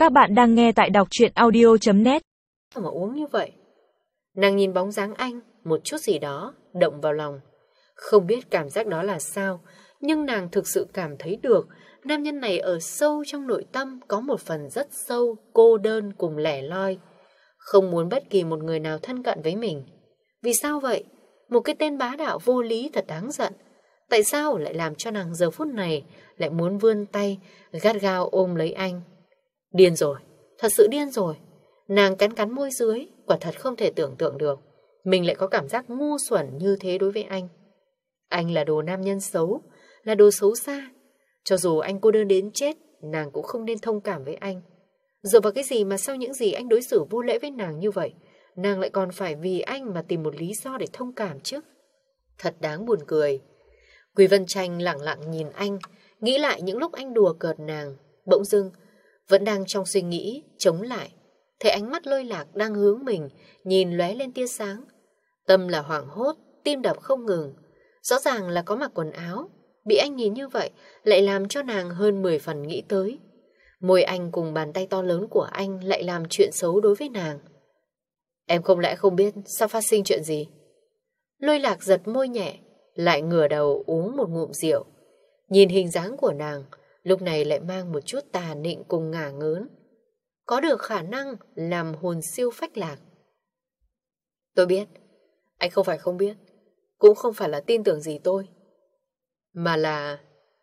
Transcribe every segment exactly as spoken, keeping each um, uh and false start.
Các bạn đang nghe tại đọc truyện audio chấm net. Mà uống như vậy. Nàng nhìn bóng dáng anh, một chút gì đó động vào lòng. Không biết cảm giác đó là sao, nhưng nàng thực sự cảm thấy được nam nhân này ở sâu trong nội tâm có một phần rất sâu, cô đơn cùng lẻ loi. Không muốn bất kỳ một người nào thân cận với mình. Vì sao vậy? Một cái tên bá đạo vô lý thật đáng giận. Tại sao lại làm cho nàng giờ phút này lại muốn vươn tay gắt gao ôm lấy anh? Điên rồi, thật sự điên rồi. Nàng cắn cắn môi dưới, quả thật không thể tưởng tượng được mình lại có cảm giác ngu xuẩn như thế đối với anh. Anh là đồ nam nhân xấu, là đồ xấu xa. Cho dù anh cô đơn đến chết, nàng cũng không nên thông cảm với anh. Dựa vào cái gì mà sau những gì anh đối xử vô lễ với nàng như vậy, nàng lại còn phải vì anh mà tìm một lý do để thông cảm chứ? Thật đáng buồn cười. Quý Vân Tranh lặng lặng nhìn anh, nghĩ lại những lúc anh đùa cợt nàng. Bỗng dưng, vẫn đang trong suy nghĩ, chống lại. Thấy ánh mắt Lôi Lạc đang hướng mình, nhìn lóe lên tia sáng. Tâm là hoảng hốt, tim đập không ngừng. Rõ ràng là có mặc quần áo. Bị anh nhìn như vậy, lại làm cho nàng hơn mười phần nghĩ tới. Môi anh cùng bàn tay to lớn của anh lại làm chuyện xấu đối với nàng. Em không lẽ không biết sao phát sinh chuyện gì? Lôi Lạc giật môi nhẹ, lại ngửa đầu uống một ngụm rượu. Nhìn hình dáng của nàng, lúc này lại mang một chút tà nịnh cùng ngả ngớn. Có được khả năng làm hồn siêu phách lạc. Tôi biết, anh không phải không biết, cũng không phải là tin tưởng gì tôi, mà là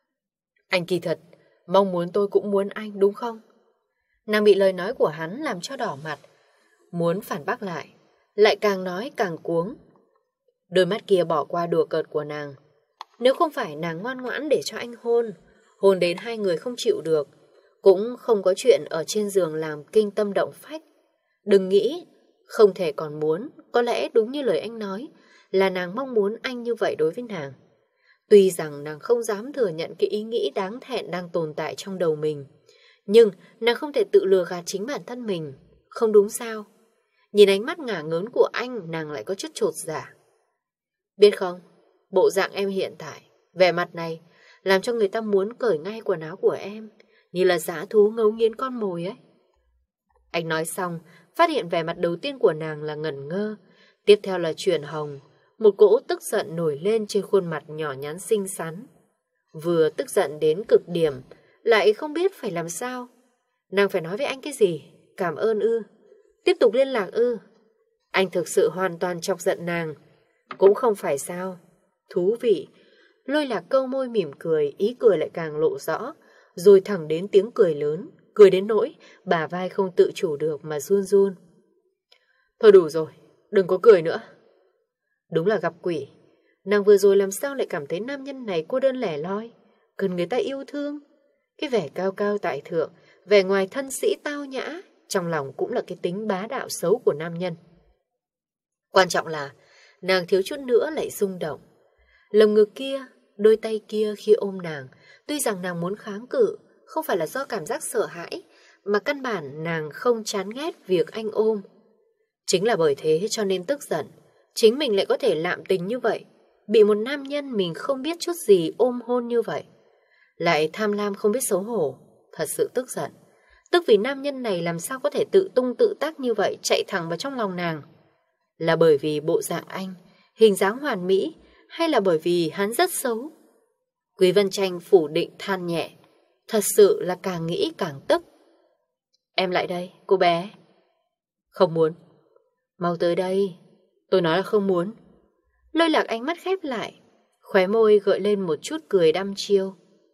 anh kỳ thật mong muốn tôi cũng muốn anh, đúng không? Nàng bị lời nói của hắn làm cho đỏ mặt, muốn phản bác lại, lại càng nói càng cuống. Đôi mắt kia bỏ qua đùa cợt của nàng. Nếu không phải nàng ngoan ngoãn để cho anh hôn, hôn đến hai người không chịu được, cũng không có chuyện ở trên giường làm kinh tâm động phách. Đừng nghĩ, không thể còn muốn, có lẽ đúng như lời anh nói, là nàng mong muốn anh như vậy đối với nàng. Tuy rằng nàng không dám thừa nhận cái ý nghĩ đáng thẹn đang tồn tại trong đầu mình, nhưng nàng không thể tự lừa gạt chính bản thân mình, không đúng sao? Nhìn ánh mắt ngả ngớn của anh, nàng lại có chút chột dạ. Biết không, bộ dạng em hiện tại, vẻ mặt này, làm cho người ta muốn cởi ngay quần áo của em, như là dã thú ngấu nghiến con mồi ấy. Anh nói xong, phát hiện vẻ mặt đầu tiên của nàng là ngẩn ngơ, tiếp theo là chuyển hồng, một cỗ tức giận nổi lên trên khuôn mặt nhỏ nhắn xinh xắn. Vừa tức giận đến cực điểm, lại không biết phải làm sao. Nàng phải nói với anh cái gì? Cảm ơn ư? Tiếp tục liên lạc ư? Anh thực sự hoàn toàn chọc giận nàng. Cũng không phải sao. Thú vị. Lôi Lạc câu môi mỉm cười, ý cười lại càng lộ rõ, rồi thẳng đến tiếng cười lớn, cười đến nỗi bả vai không tự chủ được mà run run. Thôi đủ rồi, đừng có cười nữa. Đúng là gặp quỷ. Nàng vừa rồi làm sao lại cảm thấy nam nhân này cô đơn lẻ loi, cần người ta yêu thương. Cái vẻ cao cao tại thượng, vẻ ngoài thân sĩ tao nhã, trong lòng cũng là cái tính bá đạo xấu của nam nhân. Quan trọng là nàng thiếu chút nữa lại rung động. Lồng ngực kia, đôi tay kia khi ôm nàng, tuy rằng nàng muốn kháng cự, không phải là do cảm giác sợ hãi, mà căn bản nàng không chán ghét việc anh ôm. Chính là bởi thế cho nên tức giận, chính mình lại có thể lạm tình như vậy, bị một nam nhân mình không biết chút gì ôm hôn như vậy. Lại tham lam không biết xấu hổ, thật sự tức giận. Tức vì nam nhân này làm sao có thể tự tung tự tác như vậy, chạy thẳng vào trong lòng nàng. Là bởi vì bộ dạng anh, hình dáng hoàn mỹ, hay là bởi vì hắn rất xấu? Quý Vân Tranh phủ định than nhẹ, thật sự là càng nghĩ càng tức. Em lại đây, cô bé. Không muốn. Mau tới đây. Tôi nói là không muốn. Lôi Lạc ánh mắt khép lại, khóe môi gợi lên một chút cười đăm chiêu.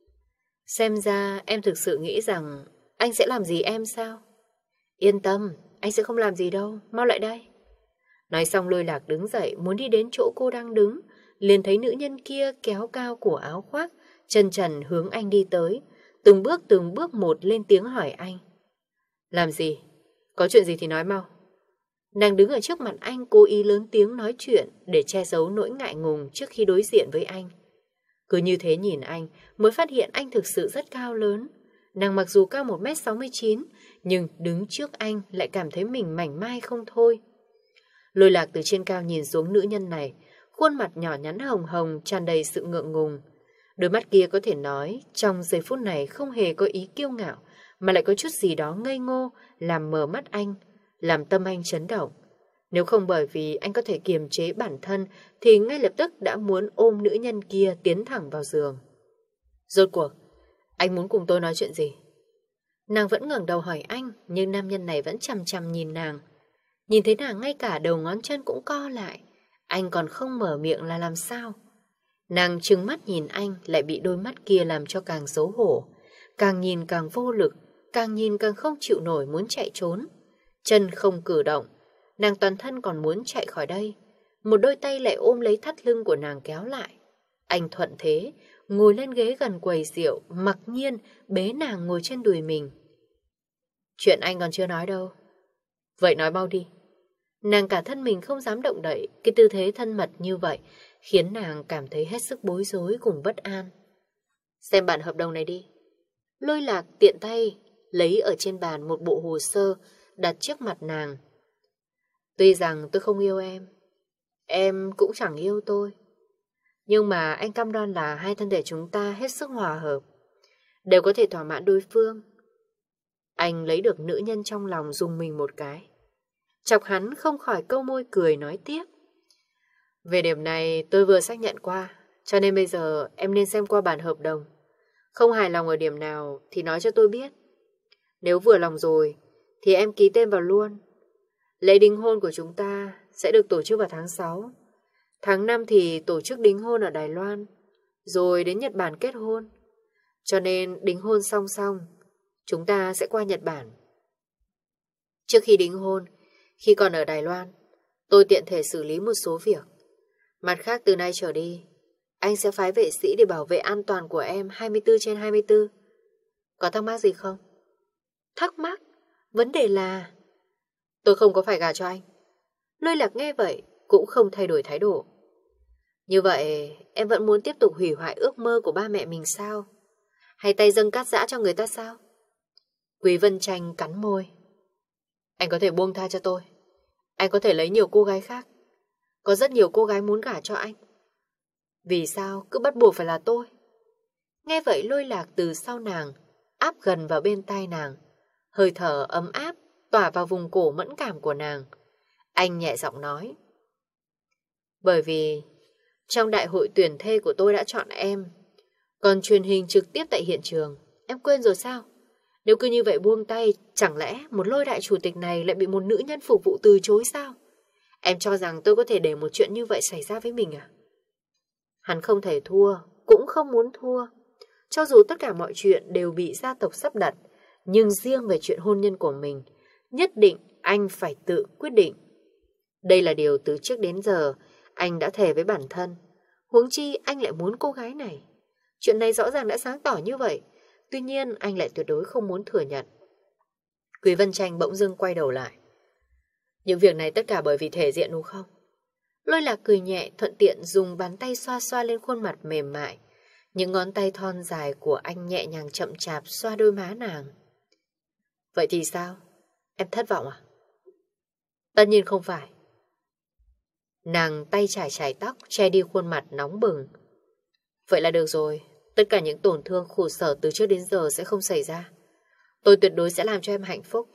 Xem ra em thực sự nghĩ rằng anh sẽ làm gì em sao? Yên tâm, anh sẽ không làm gì đâu, mau lại đây. Nói xong Lôi Lạc đứng dậy muốn đi đến chỗ cô đang đứng, liền thấy nữ nhân kia kéo cao cổ áo khoác, chân trần hướng anh đi tới, từng bước từng bước một lên tiếng hỏi anh. Làm gì? Có chuyện gì thì nói mau. Nàng đứng ở trước mặt anh cố ý lớn tiếng nói chuyện để che giấu nỗi ngại ngùng trước khi đối diện với anh. Cứ như thế nhìn anh mới phát hiện anh thực sự rất cao lớn. Nàng mặc dù cao một mét sáu mươi chín, nhưng đứng trước anh lại cảm thấy mình mảnh mai không thôi. Lôi Lạc từ trên cao nhìn xuống nữ nhân này, khuôn mặt nhỏ nhắn hồng hồng tràn đầy sự ngượng ngùng. Đôi mắt kia có thể nói trong giây phút này không hề có ý kiêu ngạo, mà lại có chút gì đó ngây ngô, làm mờ mắt anh, làm tâm anh chấn động. Nếu không bởi vì anh có thể kiềm chế bản thân, thì ngay lập tức đã muốn ôm nữ nhân kia tiến thẳng vào giường. Rốt cuộc, anh muốn cùng tôi nói chuyện gì? Nàng vẫn ngẩng đầu hỏi anh, nhưng nam nhân này vẫn chằm chằm nhìn nàng. Nhìn thấy nàng ngay cả đầu ngón chân cũng co lại, anh còn không mở miệng là làm sao? Nàng trừng mắt nhìn anh, lại bị đôi mắt kia làm cho càng xấu hổ. Càng nhìn càng vô lực, càng nhìn càng không chịu nổi muốn chạy trốn. Chân không cử động, nàng toàn thân còn muốn chạy khỏi đây. Một đôi tay lại ôm lấy thắt lưng của nàng kéo lại. Anh thuận thế, ngồi lên ghế gần quầy rượu, mặc nhiên bế nàng ngồi trên đùi mình. Chuyện anh còn chưa nói đâu. Vậy nói mau đi. Nàng cả thân mình không dám động đậy, cái tư thế thân mật như vậy khiến nàng cảm thấy hết sức bối rối cùng bất an. Xem bản hợp đồng này đi. Lôi Lạc tiện tay lấy ở trên bàn một bộ hồ sơ đặt trước mặt nàng. Tuy rằng tôi không yêu em, em cũng chẳng yêu tôi, nhưng mà anh cam đoan là hai thân thể chúng ta hết sức hòa hợp, đều có thể thỏa mãn đối phương. Anh lấy được nữ nhân trong lòng dùng mình một cái, chọc hắn không khỏi câu môi cười nói tiếp. Về điểm này tôi vừa xác nhận qua, cho nên bây giờ em nên xem qua bản hợp đồng. Không hài lòng ở điểm nào thì nói cho tôi biết. Nếu vừa lòng rồi thì em ký tên vào luôn. Lễ đính hôn của chúng ta sẽ được tổ chức vào tháng sáu. Tháng năm thì tổ chức đính hôn ở Đài Loan, rồi đến Nhật Bản kết hôn. Cho nên đính hôn song song, chúng ta sẽ qua Nhật Bản. Trước khi đính hôn, khi còn ở Đài Loan, tôi tiện thể xử lý một số việc. Mặt khác từ nay trở đi, anh sẽ phái vệ sĩ để bảo vệ an toàn của em hai mươi bốn trên hai mươi bốn. Có thắc mắc gì không? Thắc mắc? Vấn đề là tôi không có phải gả cho anh. Lôi Lạc nghe vậy cũng không thay đổi thái độ. Như vậy em vẫn muốn tiếp tục hủy hoại ước mơ của ba mẹ mình sao? Hay tay dâng cát giã cho người ta sao? Quý Vân Tranh cắn môi. Anh có thể buông tha cho tôi. Anh có thể lấy nhiều cô gái khác. Có rất nhiều cô gái muốn gả cho anh. Vì sao cứ bắt buộc phải là tôi? Nghe vậy Lôi Lạc từ sau nàng áp gần vào bên tai nàng. Hơi thở ấm áp tỏa vào vùng cổ mẫn cảm của nàng. Anh nhẹ giọng nói. Bởi vì trong đại hội tuyển thê của tôi đã chọn em, còn truyền hình trực tiếp tại hiện trường. Em quên rồi sao? Nếu cứ như vậy buông tay, chẳng lẽ một Lôi đại chủ tịch này lại bị một nữ nhân phục vụ từ chối sao? Em cho rằng tôi có thể để một chuyện như vậy xảy ra với mình à? Hắn không thể thua, cũng không muốn thua. Cho dù tất cả mọi chuyện đều bị gia tộc sắp đặt, nhưng riêng về chuyện hôn nhân của mình, nhất định anh phải tự quyết định. Đây là điều từ trước đến giờ anh đã thề với bản thân. Huống chi anh lại muốn cô gái này. Chuyện này rõ ràng đã sáng tỏ như vậy, tuy nhiên anh lại tuyệt đối không muốn thừa nhận. Quý Vân Tranh bỗng dưng quay đầu lại. Những việc này tất cả bởi vì thể diện đúng không? Lôi Lạc cười nhẹ, thuận tiện dùng bàn tay xoa xoa lên khuôn mặt mềm mại. Những ngón tay thon dài của anh nhẹ nhàng chậm chạp xoa đôi má nàng. Vậy thì sao? Em thất vọng à? Tất nhiên không phải. Nàng tay chải chải tóc, che đi khuôn mặt nóng bừng. Vậy là được rồi. Tất cả những tổn thương khổ sở từ trước đến giờ sẽ không xảy ra. Tôi tuyệt đối sẽ làm cho em hạnh phúc.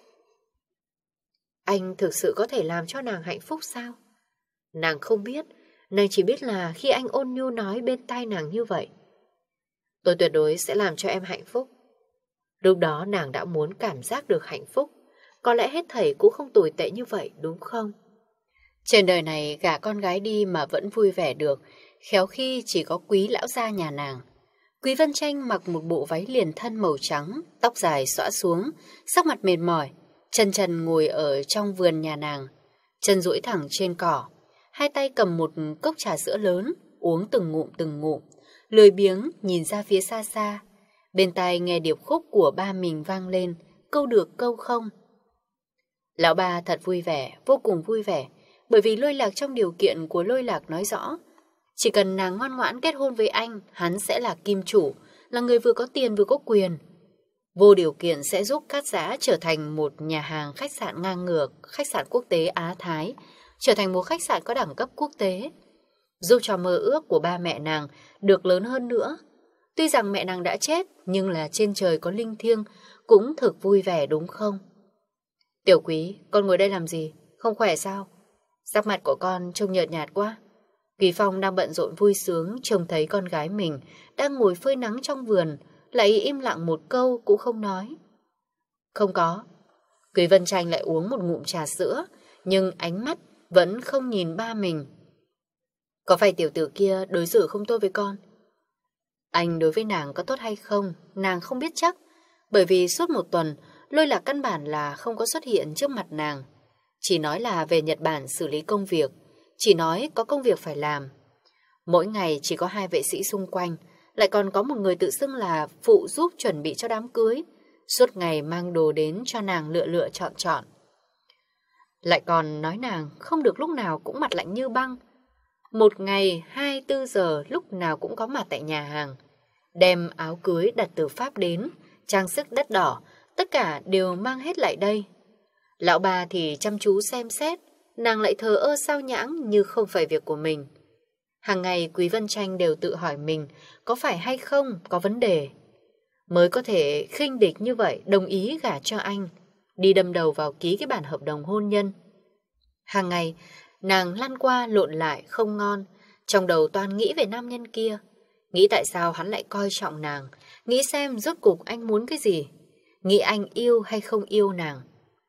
Anh thực sự có thể làm cho nàng hạnh phúc sao? Nàng không biết. Nàng chỉ biết là khi anh ôn nhu nói bên tai nàng như vậy. Tôi tuyệt đối sẽ làm cho em hạnh phúc. Lúc đó nàng đã muốn cảm giác được hạnh phúc. Có lẽ hết thảy cũng không tồi tệ như vậy, đúng không? Trên đời này gả con gái đi mà vẫn vui vẻ được, khéo khi chỉ có Quý lão gia nhà nàng. Quý Vân Tranh mặc một bộ váy liền thân màu trắng, tóc dài xõa xuống, sắc mặt mệt mỏi, chân trần ngồi ở trong vườn nhà nàng, chân duỗi thẳng trên cỏ, hai tay cầm một cốc trà sữa lớn, uống từng ngụm từng ngụm, lười biếng nhìn ra phía xa xa. Bên tai nghe điệp khúc của ba mình vang lên, câu được câu không. Lão ba thật vui vẻ, vô cùng vui vẻ, bởi vì Lôi Lạc trong điều kiện của Lôi Lạc nói rõ, chỉ cần nàng ngoan ngoãn kết hôn với anh, hắn sẽ là kim chủ, là người vừa có tiền vừa có quyền. Vô điều kiện sẽ giúp Cát Giã trở thành một nhà hàng khách sạn ngang ngược, khách sạn quốc tế Á Thái, trở thành một khách sạn có đẳng cấp quốc tế, giúp cho mơ ước của ba mẹ nàng được lớn hơn nữa. Tuy rằng mẹ nàng đã chết, nhưng là trên trời có linh thiêng, cũng thực vui vẻ đúng không? Tiểu Quý, con ngồi đây làm gì? Không khỏe sao? Sắc mặt của con trông nhợt nhạt quá. Quý Phong đang bận rộn vui sướng, trông thấy con gái mình đang ngồi phơi nắng trong vườn, lại im lặng một câu cũng không nói. Không có. Quý Vân Tranh lại uống một ngụm trà sữa, nhưng ánh mắt vẫn không nhìn ba mình. Có phải tiểu tử kia đối xử không tốt với con? Anh đối với nàng có tốt hay không, nàng không biết chắc, bởi vì suốt một tuần, Lôi Lạc căn bản là không có xuất hiện trước mặt nàng. Chỉ nói là về Nhật Bản xử lý công việc, chỉ nói có công việc phải làm. Mỗi ngày chỉ có hai vệ sĩ xung quanh, lại còn có một người tự xưng là phụ giúp chuẩn bị cho đám cưới, suốt ngày mang đồ đến cho nàng lựa lựa chọn chọn. Lại còn nói nàng không được lúc nào cũng mặt lạnh như băng. Một ngày hai mươi tư giờ lúc nào cũng có mặt tại nhà hàng. Đem áo cưới đặt từ Pháp đến, trang sức đắt đỏ, tất cả đều mang hết lại đây. Lão bà thì chăm chú xem xét, nàng lại thờ ơ sao nhãng như không phải việc của mình. Hàng ngày Quý Vân Tranh đều tự hỏi mình có phải hay không có vấn đề, mới có thể khinh địch như vậy đồng ý gả cho anh, đi đâm đầu vào ký cái bản hợp đồng hôn nhân. Hàng ngày nàng lăn qua lộn lại không ngon, trong đầu toàn nghĩ về nam nhân kia, nghĩ tại sao hắn lại coi trọng nàng, nghĩ xem rốt cục anh muốn cái gì, nghĩ anh yêu hay không yêu nàng.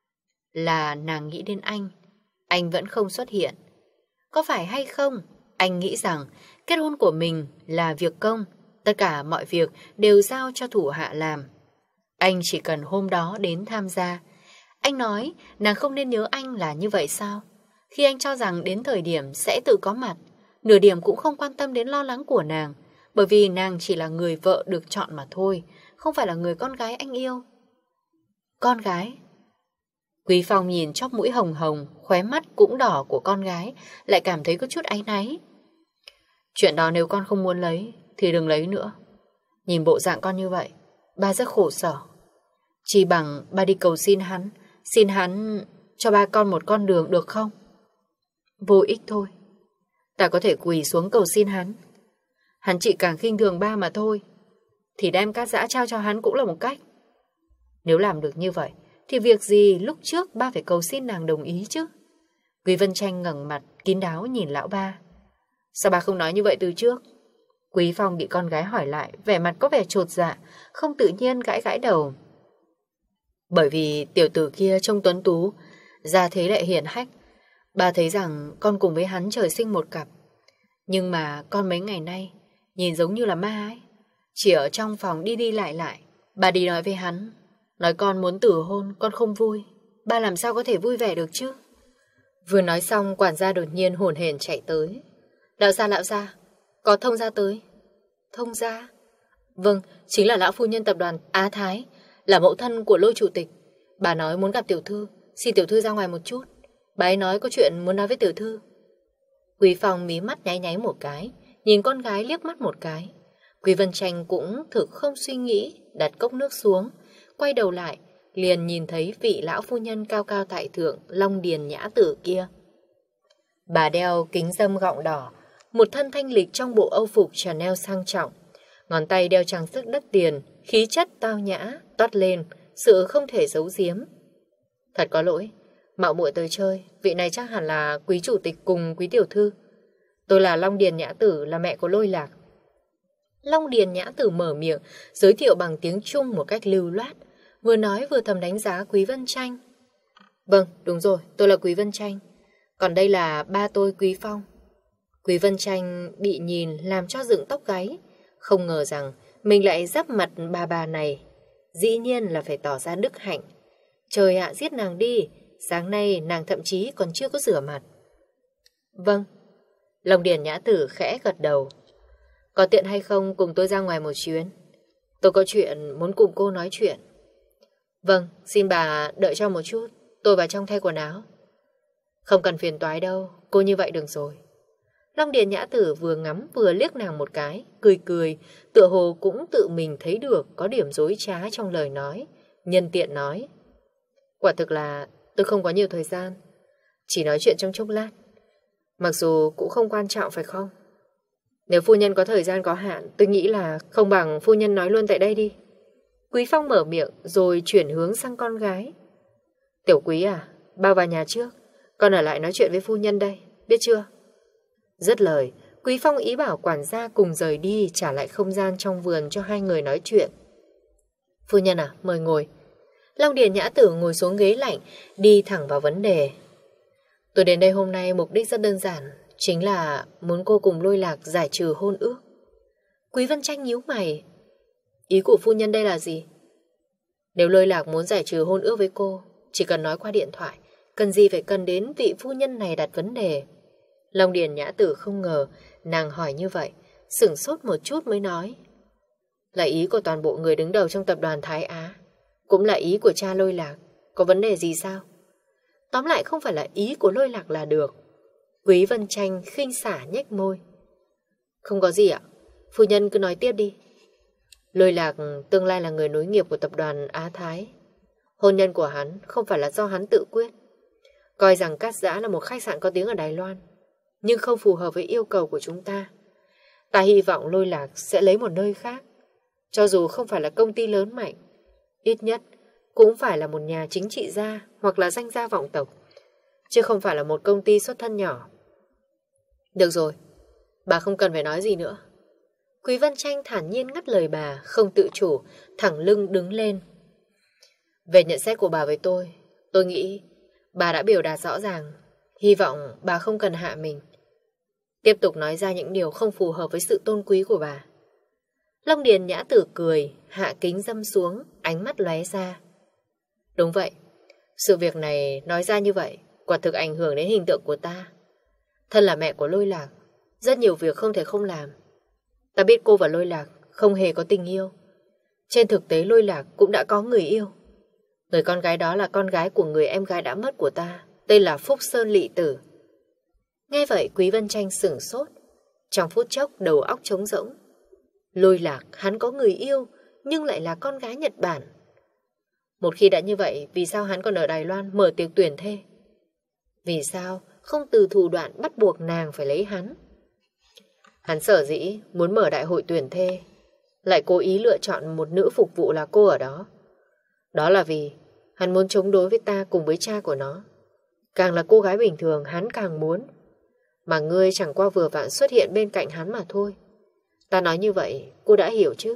Là nàng nghĩ đến anh, anh vẫn không xuất hiện. Có phải hay không, anh nghĩ rằng kết hôn của mình là việc công, tất cả mọi việc đều giao cho thủ hạ làm. Anh chỉ cần hôm đó đến tham gia. Anh nói nàng không nên nhớ anh là như vậy sao? Khi anh cho rằng đến thời điểm sẽ tự có mặt, nửa điểm cũng không quan tâm đến lo lắng của nàng, bởi vì nàng chỉ là người vợ được chọn mà thôi, không phải là người con gái anh yêu. Con gái? Quý Phong nhìn chóp mũi hồng hồng, khóe mắt cũng đỏ của con gái, lại cảm thấy có chút áy náy. Chuyện đó nếu con không muốn lấy thì đừng lấy nữa. Nhìn bộ dạng con như vậy, ba rất khổ sở. Chỉ bằng ba đi cầu xin hắn, xin hắn cho ba con một con đường được không? Vô ích thôi. Ta có thể quỳ xuống cầu xin hắn, hắn chỉ càng khinh thường ba mà thôi, thì đem cát giã trao cho hắn cũng là một cách. Nếu làm được như vậy thì việc gì lúc trước ba phải cầu xin nàng đồng ý chứ? Quý Vân Tranh ngẩng mặt kín đáo nhìn lão ba. Sao ba không nói như vậy từ trước? Quý Phong bị con gái hỏi lại, vẻ mặt có vẻ chột dạ, không tự nhiên gãi gãi đầu. Bởi vì tiểu tử kia trông tuấn tú, gia thế lại hiển hách, ba thấy rằng con cùng với hắn trời sinh một cặp. Nhưng mà con mấy ngày nay nhìn giống như là ma ấy, chỉ ở trong phòng đi đi lại lại. Ba đi nói với hắn, nói con muốn tử hôn, con không vui. Ba làm sao có thể vui vẻ được chứ? Vừa nói xong, quản gia đột nhiên hổn hển chạy tới. Lão gia, lão gia, có thông gia tới. Thông gia? Vâng, chính là lão phu nhân tập đoàn Á Thái, là mẫu thân của Lôi chủ tịch. Bà nói muốn gặp tiểu thư, xin tiểu thư ra ngoài một chút. Bà ấy nói có chuyện muốn nói với tiểu thư. Quý Phong mí mắt nháy nháy một cái, nhìn con gái liếc mắt một cái. Quý Vân Tranh cũng thực không suy nghĩ, đặt cốc nước xuống, quay đầu lại, liền nhìn thấy vị lão phu nhân cao cao tại thượng, Long Điền Nhã Tử kia. Bà đeo kính râm gọng đỏ, một thân thanh lịch trong bộ âu phục Chanel sang trọng, ngón tay đeo trang sức đắt tiền, khí chất tao nhã, toát lên, sự không thể giấu giếm. Thật có lỗi, mạo muội tới chơi, vị này chắc hẳn là quý chủ tịch cùng quý tiểu thư. Tôi là Long Điền Nhã Tử, là mẹ của Lôi Lạc. Long Điền Nhã Tử mở miệng, giới thiệu bằng tiếng Trung một cách lưu loát, vừa nói vừa thầm đánh giá Quý Vân Tranh. Vâng, đúng rồi, tôi là Quý Vân Tranh. Còn đây là ba tôi Quý Phong. Quý Vân Tranh bị nhìn làm cho dựng tóc gáy, không ngờ rằng mình lại giáp mặt bà bà này. Dĩ nhiên là phải tỏ ra đức hạnh. Trời ạ, giết nàng đi, sáng nay nàng thậm chí còn chưa có rửa mặt. Vâng. Long Điền Nhã Tử khẽ gật đầu. Có tiện hay không cùng tôi ra ngoài một chuyến? Tôi có chuyện muốn cùng cô nói chuyện. Vâng, xin bà đợi cho một chút, tôi vào trong thay quần áo. Không cần phiền toái đâu, cô như vậy được rồi. Long Điền Nhã Tử vừa ngắm vừa liếc nàng một cái, cười cười, tựa hồ cũng tự mình thấy được có điểm dối trá trong lời nói, nhân tiện nói. Quả thực là tôi không có nhiều thời gian, chỉ nói chuyện trong chốc lát. Mặc dù cũng không quan trọng phải không? Nếu phu nhân có thời gian có hạn, tôi nghĩ là không bằng phu nhân nói luôn tại đây đi. Quý Phong mở miệng rồi chuyển hướng sang con gái. Tiểu Quý à, bao vào nhà trước, con ở lại nói chuyện với phu nhân đây, biết chưa? Dứt lời, Quý Phong ý bảo quản gia cùng rời đi, trả lại không gian trong vườn cho hai người nói chuyện. Phu nhân à, mời ngồi. Long Điền Nhã Tử ngồi xuống ghế lạnh, đi thẳng vào vấn đề. Tôi đến đây hôm nay mục đích rất đơn giản, chính là muốn cô cùng Lôi Lạc giải trừ hôn ước. Quý Vân Tranh nhíu mày. Ý của phu nhân đây là gì? Nếu Lôi Lạc muốn giải trừ hôn ước với cô, chỉ cần nói qua điện thoại, cần gì phải cần đến vị phu nhân này đặt vấn đề. Long Điền Nhã Tử không ngờ nàng hỏi như vậy, sửng sốt một chút mới nói. Là ý của toàn bộ người đứng đầu trong tập đoàn Thái Á, cũng là ý của cha Lôi Lạc, có vấn đề gì sao? Tóm lại không phải là ý của Lôi Lạc là được. Quý Vân Tranh khinh xả nhếch môi. Không có gì ạ, phu nhân cứ nói tiếp đi. Lôi Lạc tương lai là người nối nghiệp của tập đoàn Á Thái. Hôn nhân của hắn không phải là do hắn tự quyết. Coi rằng Cát Giã là một khách sạn có tiếng ở Đài Loan, nhưng không phù hợp với yêu cầu của chúng ta. Ta hy vọng Lôi Lạc sẽ lấy một nơi khác. Cho dù không phải là công ty lớn mạnh, ít nhất cũng phải là một nhà chính trị gia hoặc là danh gia vọng tộc, chứ không phải là một công ty xuất thân nhỏ. Được rồi, bà không cần phải nói gì nữa. Quý Vân Tranh thản nhiên ngắt lời bà, không tự chủ, thẳng lưng đứng lên. Về nhận xét của bà với tôi, tôi nghĩ bà đã biểu đạt rõ ràng. Hy vọng bà không cần hạ mình, tiếp tục nói ra những điều không phù hợp với sự tôn quý của bà. Long Điền Nhã Tử cười, hạ kính dâm xuống, ánh mắt lóe ra. Đúng vậy, sự việc này nói ra như vậy, quả thực ảnh hưởng đến hình tượng của ta. Thân là mẹ của Lôi Lạc, rất nhiều việc không thể không làm. Ta biết cô và Lôi Lạc không hề có tình yêu. Trên thực tế Lôi Lạc cũng đã có người yêu. Người con gái đó là con gái của người em gái đã mất của ta, tên là Phúc Sơn Lị Tử. Nghe vậy Quý Vân Tranh sửng sốt, trong phút chốc đầu óc trống rỗng. Lôi Lạc hắn có người yêu, nhưng lại là con gái Nhật Bản. Một khi đã như vậy, vì sao hắn còn ở Đài Loan mở tiệc tuyển thê? Vì sao không từ thủ đoạn bắt buộc nàng phải lấy hắn? Hắn sở dĩ muốn mở đại hội tuyển thê, lại cố ý lựa chọn một nữ phục vụ là cô ở đó. Đó là vì hắn muốn chống đối với ta cùng với cha của nó. Càng là cô gái bình thường hắn càng muốn. Mà ngươi chẳng qua vừa vặn xuất hiện bên cạnh hắn mà thôi. Ta nói như vậy cô đã hiểu chứ?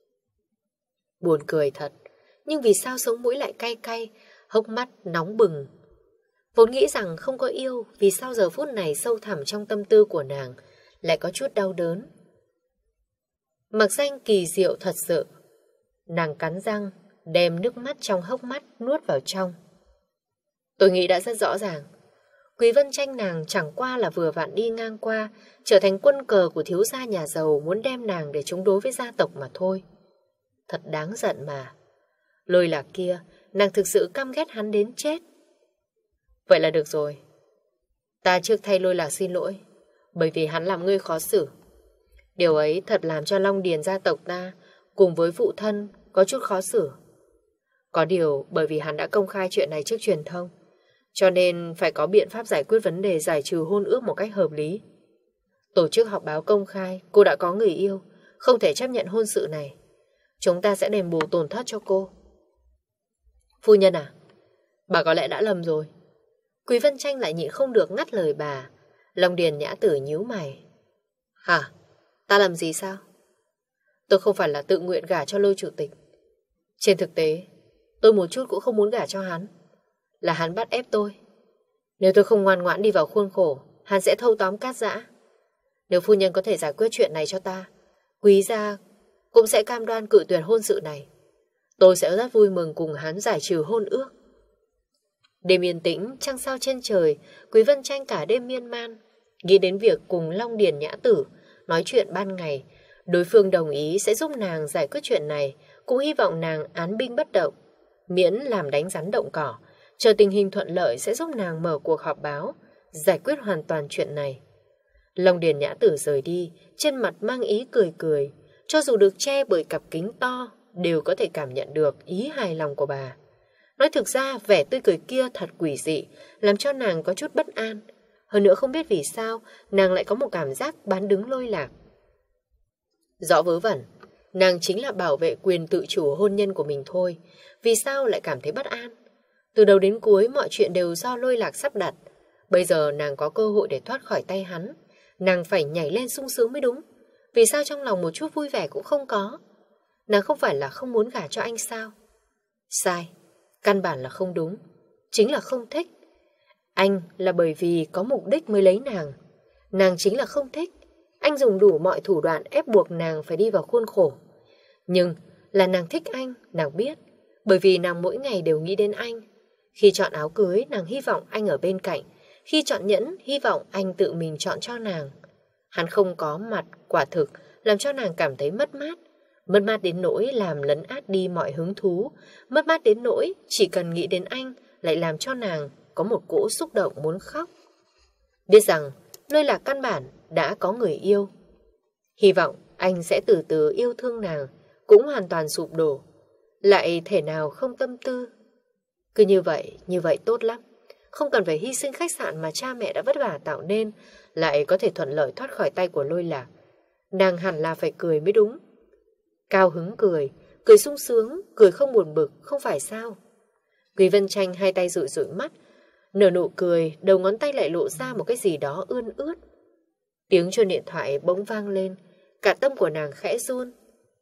Buồn cười thật, nhưng vì sao sống mũi lại cay cay, hốc mắt nóng bừng. Vốn nghĩ rằng không có yêu, vì sao giờ phút này sâu thẳm trong tâm tư của nàng lại có chút đau đớn. Mặc danh kỳ diệu thật sự. Nàng cắn răng, đem nước mắt trong hốc mắt nuốt vào trong. Tôi nghĩ đã rất rõ ràng. Quý Vân Tranh nàng chẳng qua là vừa vặn đi ngang qua, trở thành quân cờ của thiếu gia nhà giàu muốn đem nàng để chống đối với gia tộc mà thôi. Thật đáng giận mà. Lôi Lạc kia, nàng thực sự căm ghét hắn đến chết. Vậy là được rồi. Ta trước thay Lôi Lạc xin lỗi, bởi vì hắn làm ngươi khó xử. Điều ấy thật làm cho Long Điền gia tộc ta cùng với phụ thân có chút khó xử. Có điều bởi vì hắn đã công khai chuyện này trước truyền thông, cho nên phải có biện pháp giải quyết vấn đề giải trừ hôn ước một cách hợp lý. Tổ chức họp báo công khai cô đã có người yêu, không thể chấp nhận hôn sự này. Chúng ta sẽ đền bù tổn thất cho cô. Phu nhân à, bà có lẽ đã lầm rồi. Quý Vân Tranh lại nhịn không được ngắt lời bà. Long Điền Nhã Tử nhíu mày. Hả? Ta làm gì sao? Tôi không phải là tự nguyện gả cho Lôi chủ tịch. Trên thực tế, tôi một chút cũng không muốn gả cho hắn. Là hắn bắt ép tôi. Nếu tôi không ngoan ngoãn đi vào khuôn khổ, hắn sẽ thâu tóm Cát Giã. Nếu phu nhân có thể giải quyết chuyện này cho ta, Quý gia cũng sẽ cam đoan cự tuyệt hôn sự này. Tôi sẽ rất vui mừng cùng hắn giải trừ hôn ước. Đêm yên tĩnh, trăng sao trên trời, Quý Vân Tranh cả đêm miên man, nghĩ đến việc cùng Long Điền Nhã Tử nói chuyện ban ngày. Đối phương đồng ý sẽ giúp nàng giải quyết chuyện này, cũng hy vọng nàng án binh bất động, miễn làm đánh rắn động cỏ. Chờ tình hình thuận lợi sẽ giúp nàng mở cuộc họp báo, giải quyết hoàn toàn chuyện này. Long Điền Nhã Tử rời đi, trên mặt mang ý cười cười, cho dù được che bởi cặp kính to, đều có thể cảm nhận được ý hài lòng của bà. Nói thực ra, vẻ tươi cười kia thật quỷ dị, làm cho nàng có chút bất an. Hơn nữa không biết vì sao, nàng lại có một cảm giác bán đứng Lôi Lạc. Rõ vớ vẩn, Nàng chính là bảo vệ quyền tự chủ hôn nhân của mình thôi. Vì sao lại cảm thấy bất an? Từ đầu đến cuối mọi chuyện đều do Lôi Lạc sắp đặt. Bây giờ nàng có cơ hội để thoát khỏi tay hắn. Nàng phải nhảy lên sung sướng mới đúng. Vì sao trong lòng một chút vui vẻ cũng không có? Nàng không phải là không muốn gả cho anh sao? Sai, căn bản là không đúng. Chính là không thích. Anh là bởi vì có mục đích mới lấy nàng. Nàng chính là không thích. Anh dùng đủ mọi thủ đoạn ép buộc nàng phải đi vào khuôn khổ. Nhưng là nàng thích anh, nàng biết. Bởi vì nàng mỗi ngày đều nghĩ đến anh. Khi chọn áo cưới, nàng hy vọng anh ở bên cạnh. Khi chọn nhẫn, hy vọng anh tự mình chọn cho nàng. Hắn không có mặt, quả thực, làm cho nàng cảm thấy mất mát. Mất mát đến nỗi làm lấn át đi mọi hứng thú. Mất mát đến nỗi chỉ cần nghĩ đến anh lại làm cho nàng có một cỗ xúc động muốn khóc. Biết rằng Lôi Lạc căn bản đã có người yêu. Hy vọng anh sẽ từ từ yêu thương nàng, cũng hoàn toàn sụp đổ. Lại thể nào không tâm tư. Cứ như vậy, như vậy tốt lắm. Không cần phải hy sinh khách sạn mà cha mẹ đã vất vả tạo nên, lại có thể thuận lợi thoát khỏi tay của Lôi Lạc. Nàng hẳn là phải cười mới đúng. Cao hứng cười, cười sung sướng, cười không buồn bực, không phải sao? Quý Vân Tranh hai tay dụi dụi mắt, nở nụ cười, đầu ngón tay lại lộ ra một cái gì đó ươn ướt. Tiếng chuông điện thoại bỗng vang lên, cả tâm của nàng khẽ run.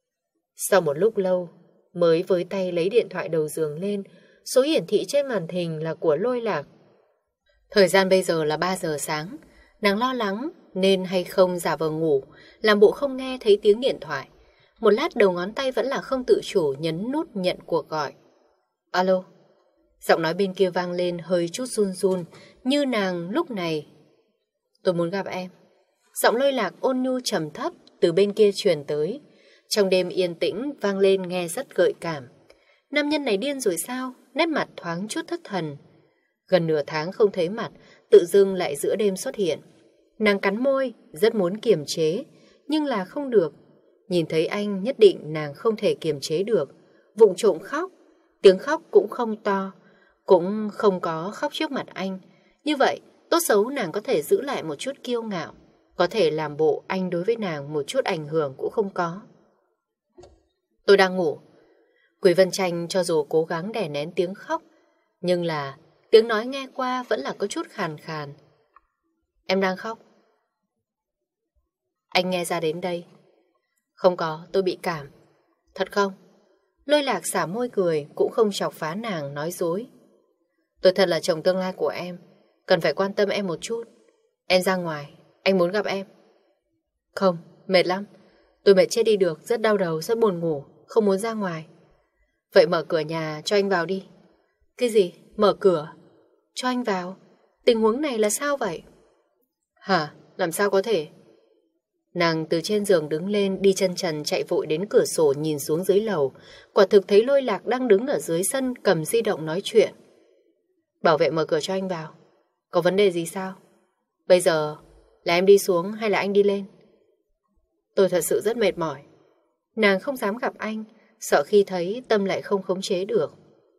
Sau một lúc lâu, mới với tay lấy điện thoại đầu giường lên, số hiển thị trên màn hình là của Lôi Lạc. Thời gian bây giờ là ba giờ sáng, nàng lo lắng nên hay không giả vờ ngủ, làm bộ không nghe thấy tiếng điện thoại. Một lát đầu ngón tay vẫn là không tự chủ nhấn nút nhận cuộc gọi. Alo. Giọng nói bên kia vang lên hơi chút run run, như nàng lúc này. Tôi muốn gặp em. Giọng Lôi Lạc ôn nhu trầm thấp từ bên kia truyền tới. Trong đêm yên tĩnh vang lên nghe rất gợi cảm. Nam nhân này điên rồi sao? Nét mặt thoáng chút thất thần. Gần nửa tháng không thấy mặt, tự dưng lại giữa đêm xuất hiện. Nàng cắn môi, rất muốn kiềm chế, nhưng là không được. Nhìn thấy anh nhất định nàng không thể kiềm chế được. Vụng trộm khóc, tiếng khóc cũng không to, cũng không có khóc trước mặt anh. Như vậy, tốt xấu nàng có thể giữ lại một chút kiêu ngạo, có thể làm bộ anh đối với nàng một chút ảnh hưởng cũng không có. Tôi đang ngủ. Quý Vân Tranh cho dù cố gắng đè nén tiếng khóc, nhưng là tiếng nói nghe qua vẫn là có chút khàn khàn. Em đang khóc. Anh nghe ra đến đây. Không có, tôi bị cảm. Thật không? Lôi Lạc xả môi cười, cũng không chọc phá nàng nói dối. Tôi thật là chồng tương lai của em, cần phải quan tâm em một chút. Em ra ngoài, anh muốn gặp em. Không, mệt lắm. Tôi mệt chết đi được, rất đau đầu, rất buồn ngủ, không muốn ra ngoài. Vậy mở cửa nhà cho anh vào đi. Cái gì? Mở cửa? Cho anh vào? Tình huống này là sao vậy? Hả? Làm sao có thể? Nàng từ trên giường đứng lên, đi chân trần chạy vội đến cửa sổ nhìn xuống dưới lầu. Quả thực thấy Lôi Lạc đang đứng ở dưới sân cầm di động nói chuyện. Bảo vệ mở cửa cho anh vào. Có vấn đề gì sao? Bây giờ là em đi xuống hay là anh đi lên? Tôi thật sự rất mệt mỏi. Nàng không dám gặp anh, sợ khi thấy tâm lại không khống chế được.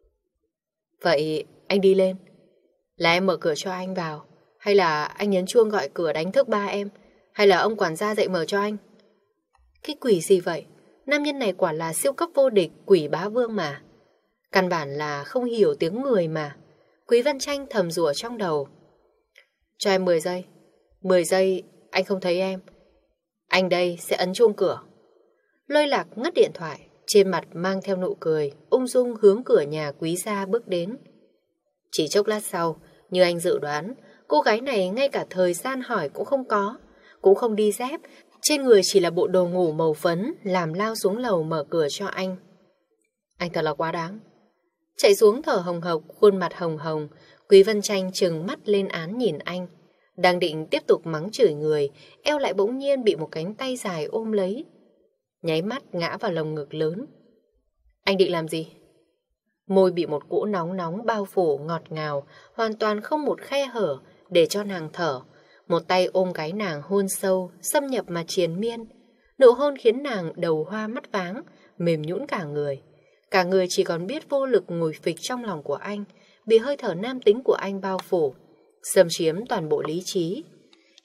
Vậy anh đi lên. Là em mở cửa cho anh vào, hay là anh nhấn chuông gọi cửa đánh thức ba em, hay là ông quản gia dậy mở cho anh? Cái quỷ gì vậy? Nam nhân này quả là siêu cấp vô địch, quỷ bá vương mà. Căn bản là không hiểu tiếng người mà. Quý Vân Tranh thầm rủa trong đầu. Cho em mười giây. mười giây anh không thấy em, anh đây sẽ ấn chuông cửa. Lôi Lạc ngắt điện thoại, trên mặt mang theo nụ cười, ung dung hướng cửa nhà Quý gia bước đến. Chỉ chốc lát sau, như anh dự đoán, cô gái này ngay cả thời gian hỏi cũng không có, cũng không đi dép, trên người chỉ là bộ đồ ngủ màu phấn, làm lao xuống lầu mở cửa cho anh. Anh thật là quá đáng. Chạy xuống thở hồng hộc, khuôn mặt hồng hồng, Quý Vân Tranh trừng mắt lên án nhìn anh. Đang định tiếp tục mắng chửi người, eo lại bỗng nhiên bị một cánh tay dài ôm lấy. Nháy mắt ngã vào lồng ngực lớn. Anh định làm gì? Môi bị một cỗ nóng nóng bao phủ ngọt ngào, hoàn toàn không một khe hở để cho nàng thở. Một tay ôm gáy nàng hôn sâu, xâm nhập mà triền miên. Nụ hôn khiến nàng đầu hoa mắt váng, mềm nhũn cả người. Cả người chỉ còn biết vô lực ngồi phịch trong lòng của anh, bị hơi thở nam tính của anh bao phủ, xâm chiếm toàn bộ lý trí.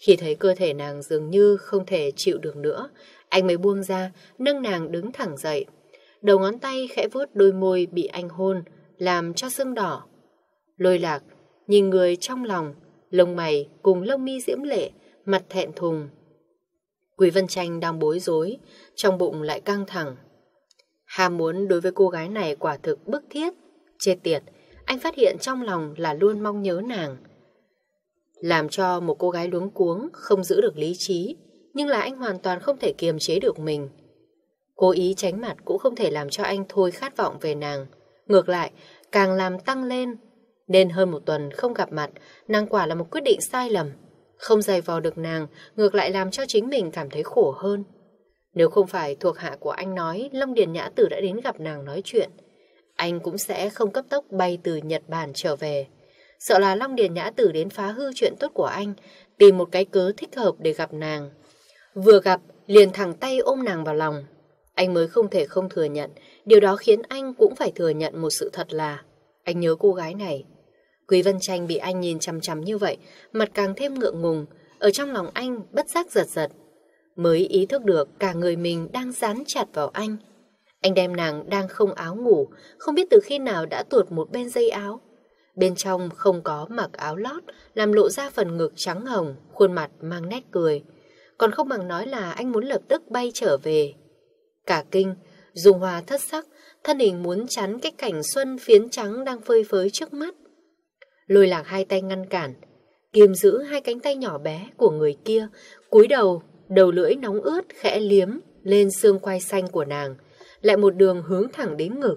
Khi thấy cơ thể nàng dường như không thể chịu được nữa, anh mới buông ra, nâng nàng đứng thẳng dậy. Đầu ngón tay khẽ vuốt đôi môi bị anh hôn, làm cho sưng đỏ. Lôi Lạc nhìn người trong lòng, lông mày cùng lông mi diễm lệ, mặt thẹn thùng. Quý Vân Tranh đang bối rối, trong bụng lại căng thẳng. Ham muốn đối với cô gái này quả thực bức thiết, chết tiệt. Anh phát hiện trong lòng là luôn mong nhớ nàng. Làm cho một cô gái luống cuống, không giữ được lý trí, nhưng là anh hoàn toàn không thể kiềm chế được mình. Cố ý tránh mặt cũng không thể làm cho anh thôi khát vọng về nàng. Ngược lại, càng làm tăng lên. Nên hơn một tuần không gặp mặt, nàng quả là một quyết định sai lầm. Không giày vò được nàng, ngược lại làm cho chính mình cảm thấy khổ hơn. Nếu không phải thuộc hạ của anh nói Long Điền Nhã Tử đã đến gặp nàng nói chuyện, anh cũng sẽ không cấp tốc bay từ Nhật Bản trở về. Sợ là Long Điền Nhã Tử đến phá hư chuyện tốt của anh, tìm một cái cớ thích hợp để gặp nàng. Vừa gặp, liền thẳng tay ôm nàng vào lòng. Anh mới không thể không thừa nhận, điều đó khiến anh cũng phải thừa nhận một sự thật là anh nhớ cô gái này. Quý Vân Tranh bị anh nhìn chằm chằm như vậy, mặt càng thêm ngượng ngùng, ở trong lòng anh bất giác giật giật. Mới ý thức được cả người mình đang dán chặt vào anh. Anh đem nàng đang không áo ngủ, không biết từ khi nào đã tuột một bên dây áo. Bên trong không có mặc áo lót, làm lộ ra phần ngực trắng hồng, khuôn mặt mang nét cười. Còn không bằng nói là anh muốn lập tức bay trở về. Cả kinh, Dung Hoa thất sắc, thân hình muốn chắn cái cảnh xuân phiến trắng đang phơi phới trước mắt. Lôi Lạc hai tay ngăn cản, kiềm giữ hai cánh tay nhỏ bé của người kia, cúi đầu, đầu lưỡi nóng ướt khẽ liếm lên xương quai xanh của nàng, lại một đường hướng thẳng đến ngực.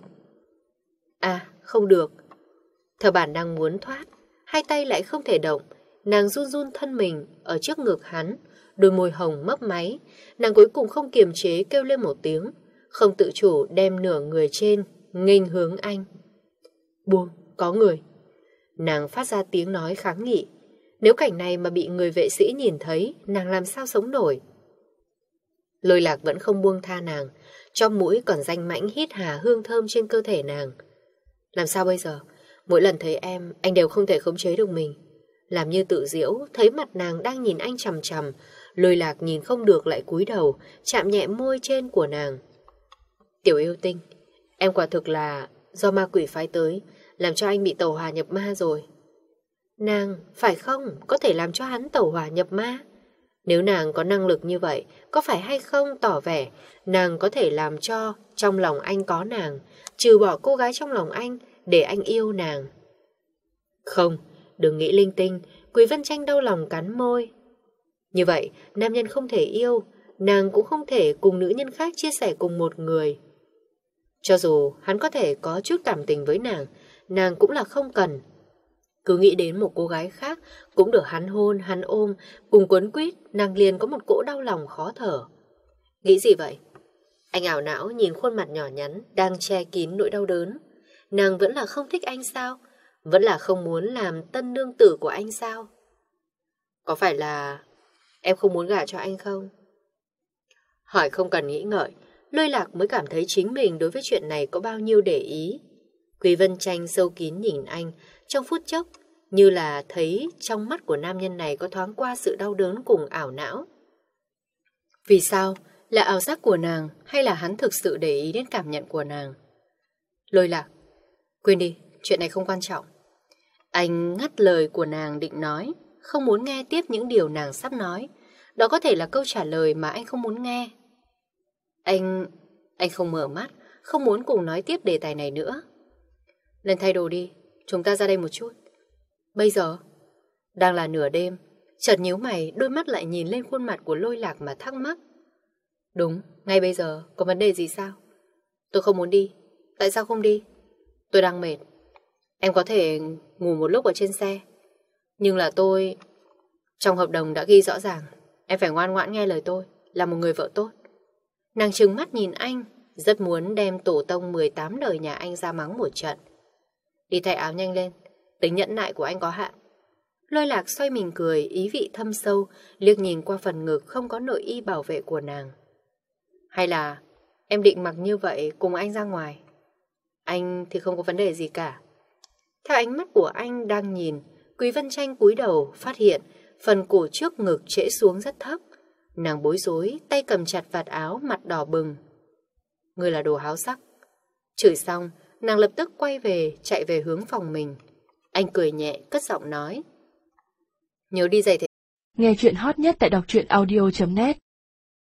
À, không được. Theo bản đang muốn thoát, hai tay lại không thể động, nàng run run thân mình ở trước ngực hắn, đôi môi hồng mấp máy, nàng cuối cùng không kiềm chế kêu lên một tiếng, không tự chủ đem nửa người trên nghênh hướng anh. Buông, có người. Nàng phát ra tiếng nói kháng nghị. Nếu cảnh này mà bị người vệ sĩ nhìn thấy, nàng làm sao sống nổi. Lôi Lạc vẫn không buông tha nàng, trong mũi còn danh mãnh hít hà hương thơm trên cơ thể nàng. Làm sao bây giờ? Mỗi lần thấy em, anh đều không thể khống chế được mình. Làm như tự giễu, thấy mặt nàng đang nhìn anh chằm chằm, Lôi Lạc nhìn không được lại cúi đầu, chạm nhẹ môi trên của nàng. Tiểu yêu tinh, em quả thực là do ma quỷ phái tới, làm cho anh bị tẩu hỏa nhập ma rồi. Nàng, phải không, có thể làm cho hắn tẩu hỏa nhập ma? Nếu nàng có năng lực như vậy, có phải hay không tỏ vẻ nàng có thể làm cho trong lòng anh có nàng, trừ bỏ cô gái trong lòng anh để anh yêu nàng? Không, đừng nghĩ linh tinh. Quý Vân Tranh đau lòng cắn môi. Như vậy, nam nhân không thể yêu, nàng cũng không thể cùng nữ nhân khác chia sẻ cùng một người. Cho dù hắn có thể có chút cảm tình với nàng, nàng cũng là không cần. Cứ nghĩ đến một cô gái khác cũng được hắn hôn, hắn ôm, cùng quấn quýt, nàng liền có một cỗ đau lòng khó thở. Nghĩ gì vậy? Anh ảo não nhìn khuôn mặt nhỏ nhắn đang che kín nỗi đau đớn. Nàng vẫn là không thích anh sao? Vẫn là không muốn làm tân nương tử của anh sao? Có phải là em không muốn gả cho anh không? Hỏi không cần nghĩ ngợi, Lôi Lạc mới cảm thấy chính mình đối với chuyện này có bao nhiêu để ý. Quý Vân Tranh sâu kín nhìn anh, trong phút chốc, như là thấy trong mắt của nam nhân này có thoáng qua sự đau đớn cùng ảo não. Vì sao? Là ảo giác của nàng hay là hắn thực sự để ý đến cảm nhận của nàng? Lôi Lạc, quên đi, chuyện này không quan trọng. Anh ngắt lời của nàng định nói, không muốn nghe tiếp những điều nàng sắp nói. Đó có thể là câu trả lời mà anh không muốn nghe. Anh... anh không mở mắt, không muốn cùng nói tiếp đề tài này nữa. Lên thay đồ đi, chúng ta ra đây một chút. Bây giờ? Đang là nửa đêm, chợt nhíu mày, đôi mắt lại nhìn lên khuôn mặt của Lôi Lạc mà thắc mắc. Đúng, ngay bây giờ, có vấn đề gì sao? Tôi không muốn đi. Tại sao không đi? Tôi đang mệt. Em có thể ngủ một lúc ở trên xe. Nhưng là tôi... Trong hợp đồng đã ghi rõ ràng, em phải ngoan ngoãn nghe lời tôi, là một người vợ tốt. Nàng trừng mắt nhìn anh, rất muốn đem tổ tông mười tám đời nhà anh ra mắng một trận. Đi thay áo nhanh lên, tính nhẫn nại của anh có hạn. Lôi Lạc xoay mình cười, ý vị thâm sâu, liếc nhìn qua phần ngực không có nội y bảo vệ của nàng. Hay là em định mặc như vậy cùng anh ra ngoài? Anh thì không có vấn đề gì cả. Theo ánh mắt của anh đang nhìn, Quý Vân Tranh cúi đầu phát hiện phần cổ trước ngực trễ xuống rất thấp. Nàng bối rối, tay cầm chặt vạt áo, mặt đỏ bừng. Ngươi là đồ háo sắc. Chửi xong, nàng lập tức quay về, chạy về hướng phòng mình. Anh cười nhẹ, cất giọng nói. Nhớ đi giày thể. Nghe chuyện hot nhất tại đọc truyện audio chấm net